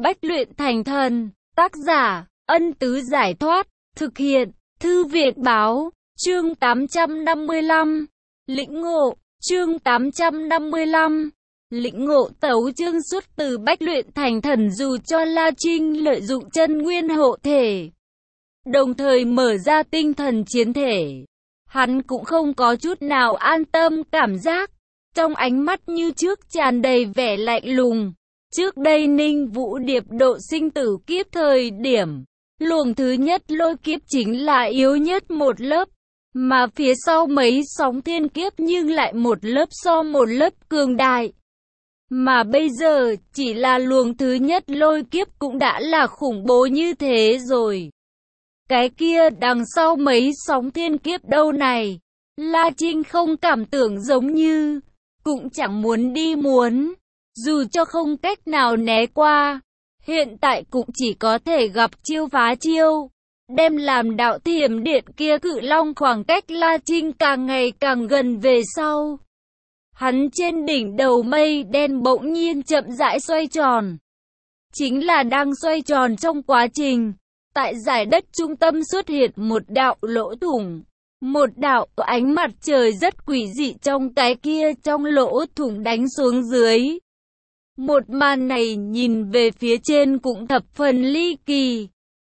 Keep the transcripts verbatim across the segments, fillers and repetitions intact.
Bách luyện thành thần, tác giả, Ân Tứ Giải Thoát, thực hiện, Thư Việt Báo, chương tám trăm năm mươi lăm, lĩnh ngộ, chương tám trăm năm mươi lăm, lĩnh ngộ tấu chương xuất từ Bách luyện thành thần dù cho La Trinh lợi dụng chân nguyên hộ thể, đồng thời mở ra tinh thần chiến thể. Hắn cũng không có chút nào an tâm cảm giác, trong ánh mắt như trước tràn đầy vẻ lạnh lùng. Trước đây Ninh Vũ Điệp độ sinh tử kiếp thời điểm, luồng thứ nhất lôi kiếp chính là yếu nhất một lớp, mà phía sau mấy sóng thiên kiếp nhưng lại một lớp so một lớp cường đại. Mà bây giờ, chỉ là luồng thứ nhất lôi kiếp cũng đã là khủng bố như thế rồi. Cái kia đằng sau mấy sóng thiên kiếp đâu này, La Trinh không cảm tưởng giống như, cũng chẳng muốn đi muốn, dù cho không cách nào né qua, hiện tại cũng chỉ có thể gặp chiêu phá chiêu, đem làm đạo thiểm điện kia cự long khoảng cách La Trinh càng ngày càng gần về sau. Hắn trên đỉnh đầu mây đen bỗng nhiên chậm rãi xoay tròn. Chính là đang xoay tròn trong quá trình, tại giải đất trung tâm xuất hiện một đạo lỗ thủng. Một đạo ánh mặt trời rất quỷ dị trong cái kia trong lỗ thủng đánh xuống dưới. Một màn này nhìn về phía trên cũng thập phần ly kỳ.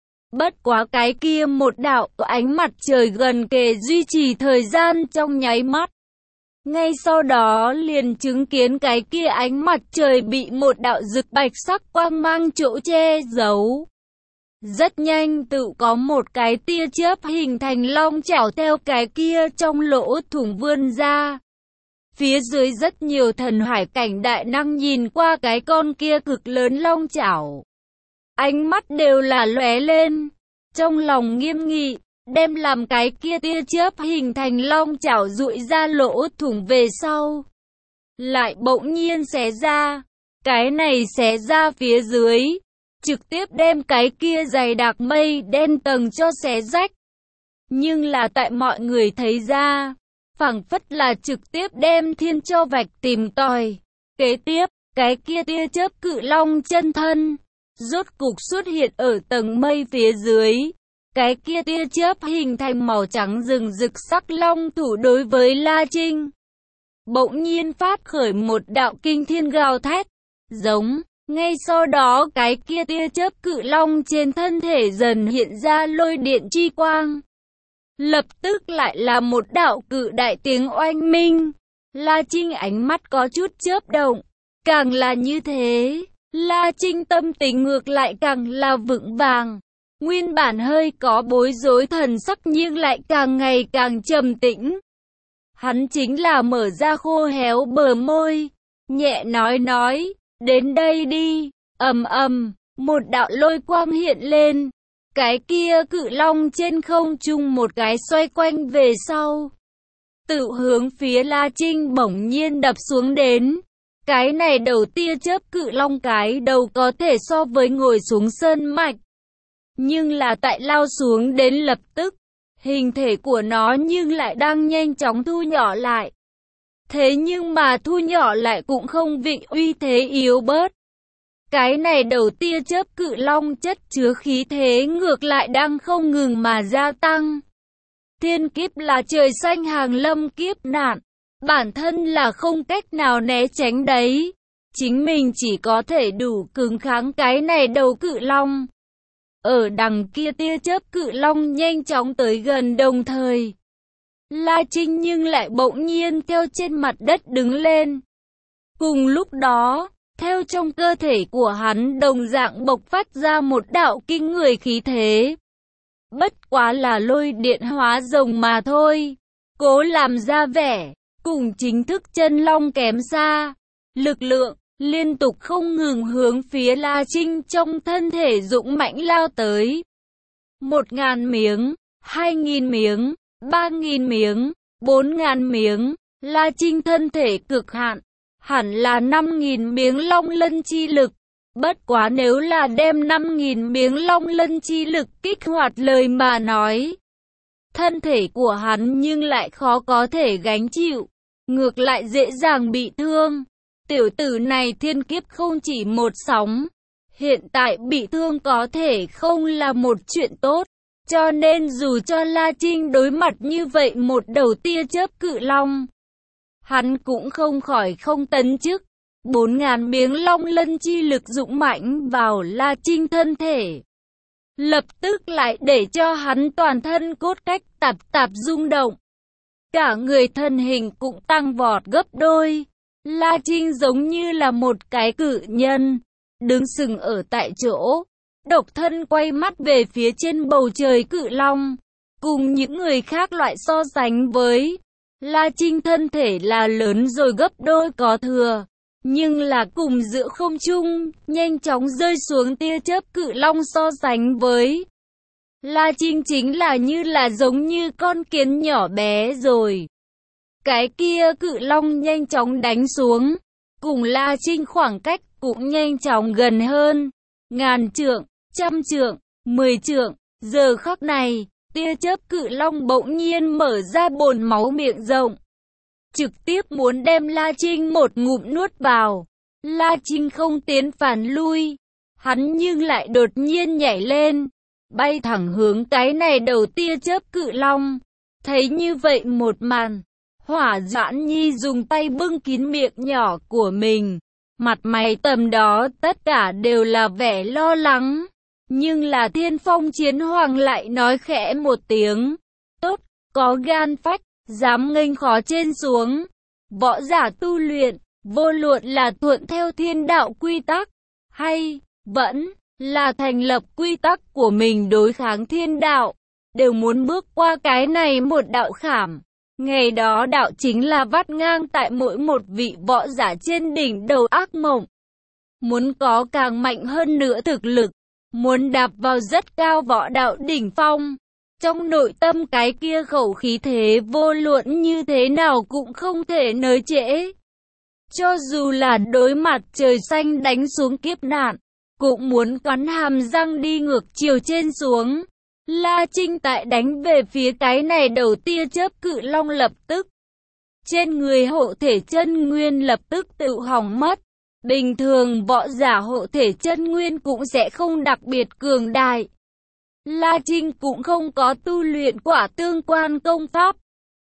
Bất quá cái kia một đạo ánh mặt trời gần kề duy trì thời gian trong nháy mắt. Ngay sau đó liền chứng kiến cái kia ánh mặt trời bị một đạo rực bạch sắc quang mang chỗ che giấu. Rất nhanh tự có một cái tia chớp hình thành long chảo theo cái kia trong lỗ thủng vươn ra. Phía dưới rất nhiều thần hải cảnh đại năng nhìn qua cái con kia cực lớn long chảo. Ánh mắt đều là lóe lên, trong lòng nghiêm nghị, đem làm cái kia tia chớp hình thành long chảo dụi ra lỗ thủng về sau. Lại bỗng nhiên xé ra, cái này xé ra phía dưới, trực tiếp đem cái kia dày đặc mây đen tầng cho xé rách. Nhưng là tại mọi người thấy ra, phảng phất là trực tiếp đem thiên cho vạch tìm tòi. Kế tiếp, cái kia tia chớp cự long chân thân, rốt cục xuất hiện ở tầng mây phía dưới. Cái kia tia chớp hình thành màu trắng rừng rực sắc long thủ đối với La Trinh. Bỗng nhiên phát khởi một đạo kinh thiên gào thét, giống. Ngay sau đó cái kia tia chớp cự long trên thân thể dần hiện ra lôi điện chi quang. Lập tức lại là một đạo cự đại tiếng oanh minh. La Trinh ánh mắt có chút chớp động. Càng là như thế, La Trinh tâm tình ngược lại càng là vững vàng. Nguyên bản hơi có bối rối thần sắc nhưng lại càng ngày càng trầm tĩnh. Hắn chính là mở ra khô héo bờ môi, nhẹ nói nói. Đến đây đi, ầm ầm, một đạo lôi quang hiện lên. Cái kia cự long trên không trung một cái xoay quanh về sau. Tự hướng phía La Trinh bỗng nhiên đập xuống đến. Cái này đầu tia chớp cự long cái đầu có thể so với ngồi xuống sơn mạch. Nhưng là tại lao xuống đến lập tức, hình thể của nó nhưng lại đang nhanh chóng thu nhỏ lại. Thế nhưng mà thu nhỏ lại cũng không vị uy thế yếu bớt. Cái này đầu tia chớp cự long chất chứa khí thế ngược lại đang không ngừng mà gia tăng. Thiên kiếp là trời xanh hàng lâm kiếp nạn, bản thân là không cách nào né tránh đấy. Chính mình chỉ có thể đủ cứng kháng cái này đầu cự long. Ở đằng kia tia chớp cự long nhanh chóng tới gần đồng thời. La Trinh nhưng lại bỗng nhiên theo trên mặt đất đứng lên. Cùng lúc đó, theo trong cơ thể của hắn đồng dạng bộc phát ra một đạo kinh người khí thế. Bất quá là lôi điện hóa rồng mà thôi. Cố làm ra vẻ, cùng chính thức chân long kém xa. Lực lượng, liên tục không ngừng hướng phía La Trinh trong thân thể dũng mãnh lao tới. Một ngàn miếng, hai nghìn miếng. Ba nghìn miếng, bốn ngàn miếng, La Trinh thân thể cực hạn, hẳn là năm nghìn miếng long lân chi lực. Bất quá nếu là đem năm nghìn miếng long lân chi lực kích hoạt lời mà nói, thân thể của hắn nhưng lại khó có thể gánh chịu, ngược lại dễ dàng bị thương. Tiểu tử này thiên kiếp không chỉ một sóng, Hiện tại bị thương có thể không là một chuyện tốt, cho nên dù cho La Trinh đối mặt như vậy một đầu tia chớp cự long, hắn cũng không khỏi không tấn chức. Bốn ngàn miếng long lân chi lực dũng mãnh vào La Trinh thân thể, lập tức lại để cho hắn toàn thân cốt cách tạp tạp rung động. Cả người thân hình cũng tăng vọt gấp đôi. La Trinh giống như là một cái cự nhân, đứng sừng ở tại chỗ, độc thân quay mắt về phía trên bầu trời cự long. Cùng những người khác loại so sánh với, La Trinh thân thể là lớn rồi gấp đôi có thừa. Nhưng là cùng giữa không trung, nhanh chóng rơi xuống tia chớp cự long so sánh với, La Trinh chính là như là giống như con kiến nhỏ bé rồi. Cái kia cự long nhanh chóng đánh xuống, cùng La Trinh khoảng cách cũng nhanh chóng gần hơn. Ngàn trượng, trăm trượng, mười trượng, giờ khắc này, tia chớp cự long bỗng nhiên mở ra bồn máu miệng rộng, trực tiếp muốn đem La Trinh một ngụm nuốt vào. La Trinh không tiến phản lui, hắn nhưng lại đột nhiên nhảy lên, bay thẳng hướng cái này đầu tia chớp cự long. Thấy như vậy một màn, Hỏa Doãn Nhi dùng tay bưng kín miệng nhỏ của mình, mặt mày tầm đó tất cả đều là vẻ lo lắng. Nhưng là Thiên Phong Chiến Hoàng lại nói khẽ một tiếng, tốt, có gan phách, dám nghênh khó trên xuống. Võ giả tu luyện, vô luận là thuận theo thiên đạo quy tắc, hay vẫn là thành lập quy tắc của mình đối kháng thiên đạo, đều muốn bước qua cái này một đạo khảm. Ngày đó đạo chính là vắt ngang tại mỗi một vị võ giả trên đỉnh đầu ác mộng. Muốn có càng mạnh hơn nữa thực lực, muốn đạp vào rất cao võ đạo đỉnh phong, trong nội tâm cái kia khẩu khí thế vô luận như thế nào cũng không thể nới trễ. Cho dù là đối mặt trời xanh đánh xuống kiếp nạn, cũng muốn cắn hàm răng đi ngược chiều trên xuống. La Trinh tại đánh về phía cái này đầu tia chớp cự long lập tức, trên người hộ thể chân nguyên lập tức tự hỏng mất. Bình thường võ giả hộ thể chân nguyên cũng sẽ không đặc biệt cường đại. La Trinh cũng không có tu luyện quả tương quan công pháp.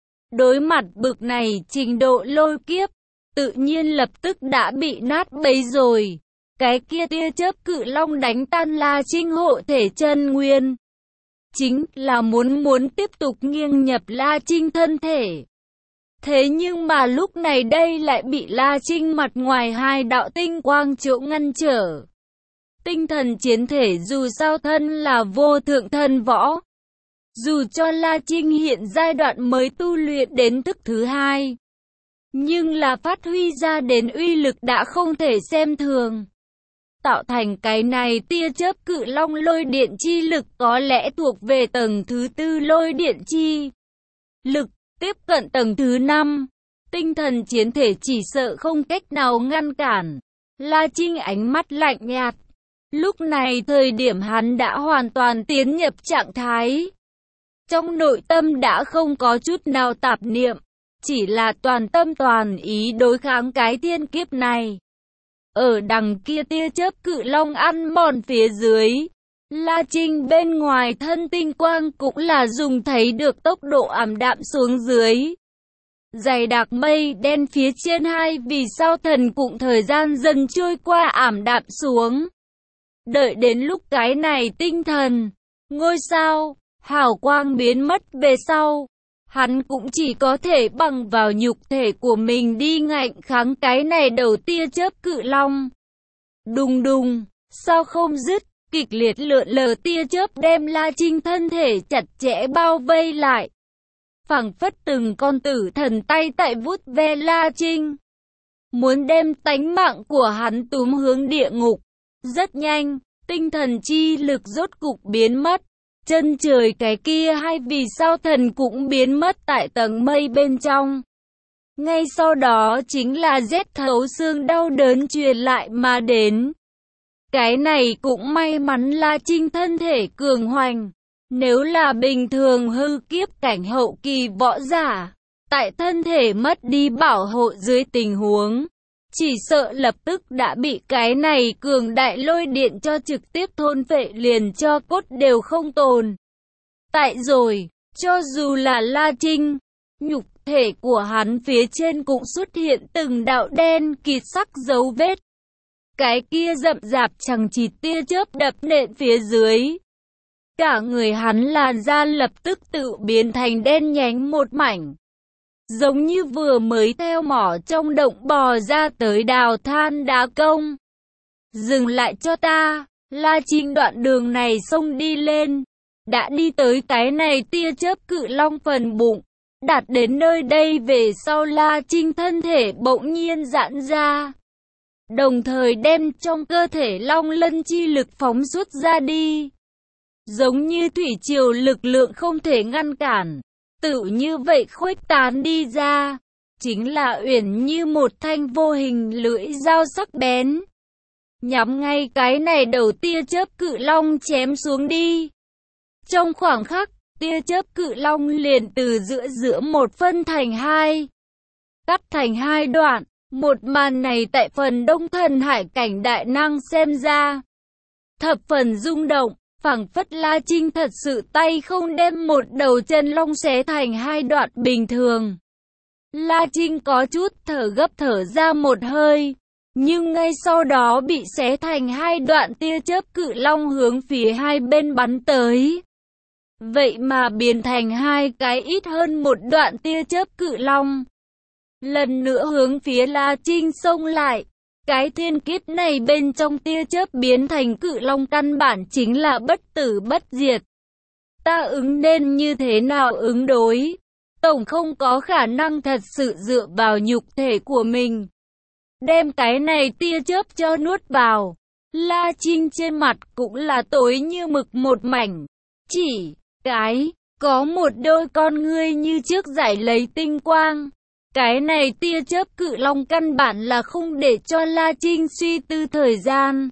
Đối mặt bực này trình độ lôi kiếp, tự nhiên lập tức đã bị nát bấy rồi. Cái kia tia chớp cự long đánh tan La Trinh hộ thể chân nguyên, chính là muốn muốn tiếp tục nghiêng nhập La Trinh thân thể. Thế nhưng mà lúc này đây lại bị La Trinh mặt ngoài hai đạo tinh quang chỗ ngăn trở. Tinh thần chiến thể dù sao thân là vô thượng thần võ. Dù cho La Trinh hiện giai đoạn mới tu luyện đến thức thứ hai, nhưng là phát huy ra đến uy lực đã không thể xem thường. Tạo thành cái này tia chớp cự long lôi điện chi lực có lẽ thuộc về tầng thứ tư lôi điện chi lực, tiếp cận tầng thứ năm. Tinh thần chiến thể chỉ sợ không cách nào ngăn cản. La Trinh ánh mắt lạnh nhạt. Lúc này thời điểm hắn đã hoàn toàn tiến nhập trạng thái. Trong nội tâm đã không có chút nào tạp niệm, chỉ là toàn tâm toàn ý đối kháng cái thiên kiếp này. Ở đằng kia tia chớp cự long ăn mòn phía dưới, La Trinh bên ngoài thân tinh quang cũng là dùng thấy được tốc độ ảm đạm xuống dưới. Dày đặc mây đen phía trên hai vì sao thần cũng thời gian dần trôi qua ảm đạm xuống. Đợi đến lúc cái này tinh thần, ngôi sao, hào quang biến mất về sau, hắn cũng chỉ có thể bằng vào nhục thể của mình đi ngạnh kháng cái này đầu tia chớp cự long. Đùng đùng, sao không dứt, kịch liệt lượn lờ tia chớp đem La Trinh thân thể chặt chẽ bao vây lại. Phảng phất từng con tử thần tay tại vuốt ve La Trinh, muốn đem tánh mạng của hắn túm hướng địa ngục. Rất nhanh, tinh thần chi lực rốt cục biến mất. Chân trời cái kia hay vì sao thần cũng biến mất tại tầng mây bên trong. Ngay sau đó chính là rét thấu xương đau đớn truyền lại mà đến. Cái này cũng may mắn La Trinh thân thể cường hoành. Nếu là bình thường hư kiếp cảnh hậu kỳ võ giả, tại thân thể mất đi bảo hộ dưới tình huống, chỉ sợ lập tức đã bị cái này cường đại lôi điện cho trực tiếp thôn phệ liền cho cốt đều không tồn. Tại rồi, cho dù là La Trinh, nhục thể của hắn phía trên cũng xuất hiện từng đạo đen kịt sắc dấu vết. Cái kia rậm rạp chẳng chịt tia chớp đập nện phía dưới. Cả người hắn làn da lập tức tự biến thành đen nhánh một mảnh. Giống như vừa mới theo mỏ trong động bò ra tới đào than đá công. Dừng lại cho ta, La Trinh đoạn đường này xông đi lên. Đã đi tới cái này tia chớp cự long phần bụng. Đạt đến nơi đây về sau La Trinh thân thể bỗng nhiên giãn ra. Đồng thời đem trong cơ thể long lân chi lực phóng xuất ra đi. Giống như thủy triều lực lượng không thể ngăn cản. Tự như vậy khuếch tán đi ra. Chính là uyển như một thanh vô hình lưỡi dao sắc bén. Nhắm ngay cái này đầu tia chớp cự long chém xuống đi. Trong khoảng khắc, tia chớp cự long liền từ giữa giữa một phân thành hai. Cắt thành hai đoạn. Một màn này tại phần Đông Thần Hải cảnh đại năng xem ra thập phần rung động, phảng phất La Trinh thật sự tay không đem một đầu chân long xé thành hai đoạn bình thường. La Trinh có chút thở gấp thở ra một hơi, nhưng ngay sau đó bị xé thành hai đoạn tia chớp cự long hướng phía hai bên bắn tới. Vậy mà biến thành hai cái ít hơn một đoạn tia chớp cự long. Lần nữa hướng phía La Trinh xông lại. Cái thiên kiếp này bên trong tia chớp biến thành cự long căn bản chính là bất tử bất diệt. Ta ứng nên như thế nào ứng đối? Tổng không có khả năng thật sự dựa vào nhục thể của mình. Đem cái này tia chớp cho nuốt vào. La Trinh trên mặt cũng là tối như mực một mảnh. Chỉ cái có một đôi con ngươi như trước giải lấy tinh quang. Cái này tia chớp cự long căn bản là không để cho La Trinh suy tư thời gian.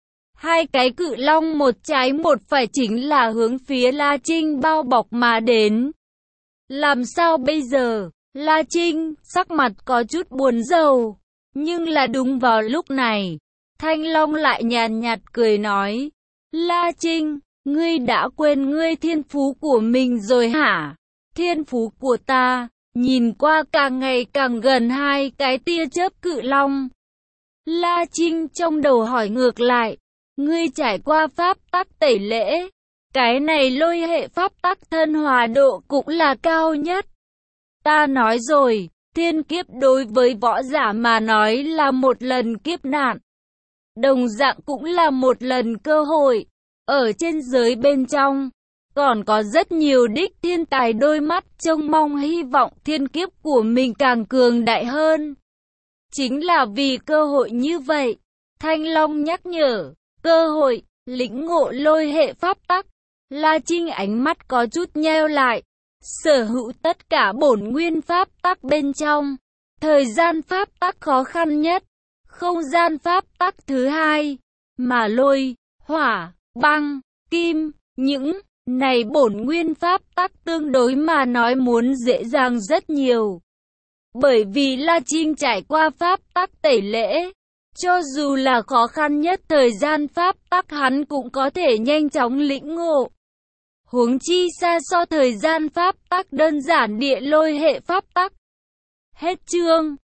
Hai cái cự long một trái một phải chính là hướng phía La Trinh bao bọc mà đến. Làm sao bây giờ? La Trinh sắc mặt có chút buồn rầu. Nhưng là đúng vào lúc này, Thanh Long lại nhàn nhạt cười nói. La Trinh, ngươi đã quên ngươi thiên phú của mình rồi hả? Thiên phú của ta nhìn qua càng ngày càng gần hai cái tia chớp cự long. La Trinh trong đầu hỏi ngược lại, ngươi trải qua pháp tắc tẩy lễ, cái này lôi hệ pháp tắc thân hòa độ cũng là cao nhất. Ta nói rồi, thiên kiếp đối với võ giả mà nói là một lần kiếp nạn. Đồng dạng cũng là một lần cơ hội, ở trên giới bên trong. Còn có rất nhiều đích thiên tài đôi mắt trông mong hy vọng thiên kiếp của mình càng cường đại hơn. Chính là vì cơ hội như vậy, Thanh Long nhắc nhở, cơ hội, lĩnh ngộ lôi hệ pháp tắc. La Trinh ánh mắt có chút nheo lại, sở hữu tất cả bổn nguyên pháp tắc bên trong. Thời gian pháp tắc khó khăn nhất, không gian pháp tắc thứ hai, mà lôi, hỏa, băng, kim, những này bổn nguyên pháp tắc tương đối mà nói muốn dễ dàng rất nhiều. Bởi vì La Trinh trải qua pháp tắc tẩy lễ, cho dù là khó khăn nhất thời gian pháp tắc hắn cũng có thể nhanh chóng lĩnh ngộ. Huống chi xa so thời gian pháp tắc đơn giản địa lôi hệ pháp tắc. Hết chương.